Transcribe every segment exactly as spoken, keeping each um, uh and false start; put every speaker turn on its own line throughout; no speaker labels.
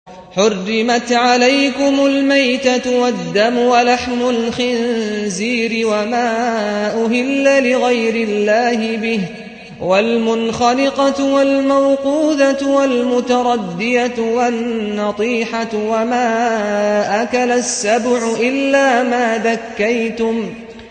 حرمت عليكم الميتة والدم ولحم الخنزير وما أهل لغير الله به والمنخنقة والموقوذة والمتردية والنطيحة وما أكل السبع إلا ما ذكيتم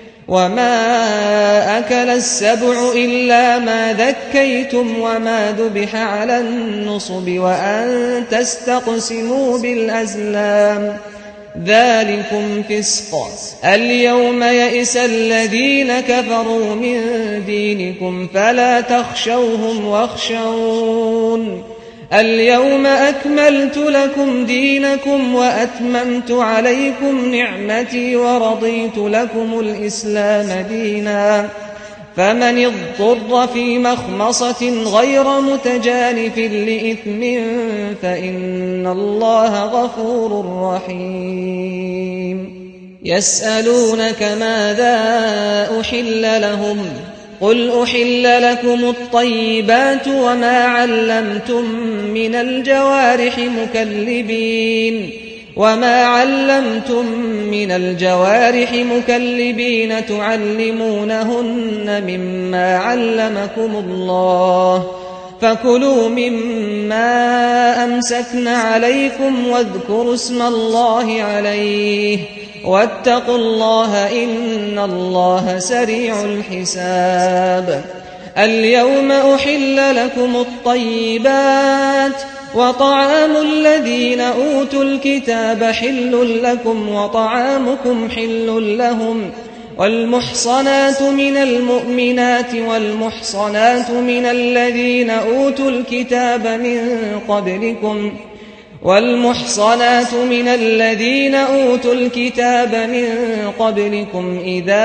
وما أكل السبع إلا ما ذكيتم وما ذبح على النصب وأن تستقسموا بالأزلام ذلكم فسق. اليوم يئس الذين كفروا من دينكم فلا تخشوهم واخشون اليوم أكملت لكم دينكم وأتممت عليكم نعمتي ورضيت لكم الإسلام دينا فمن اضطر في مخمصة غير متجانف لإثم فإن الله غفور رحيم. يسألونك ماذا أحل لهم قل أحل لكم الطيبات وما علمتم من الجوارح مكلبين وما علمتم من الجوارح مكلبين تعلمونهن مما علمكم الله فكلوا مما أمسكن عليكم واذكروا اسم الله عليه واتقوا الله إن الله سريع الحساب. اليوم أحل لكم الطيبات وطعام الذين أوتوا الكتاب حل لكم وطعامكم حل لهم والمحصنات من المؤمنات والمحصنات من الذين أوتوا الكتاب من قبلكم والمحصنات من الذين أوتوا الكتاب من قبلكم إذا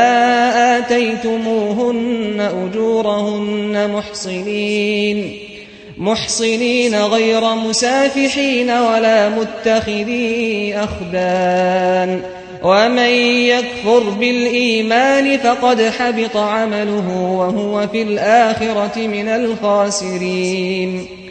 آتيتموهن أجورهن محصنين محصنين غير مسافحين ولا متخذي أخدان ومن يكفر بالإيمان فقد حبط عمله وهو في الآخرة من الخاسرين.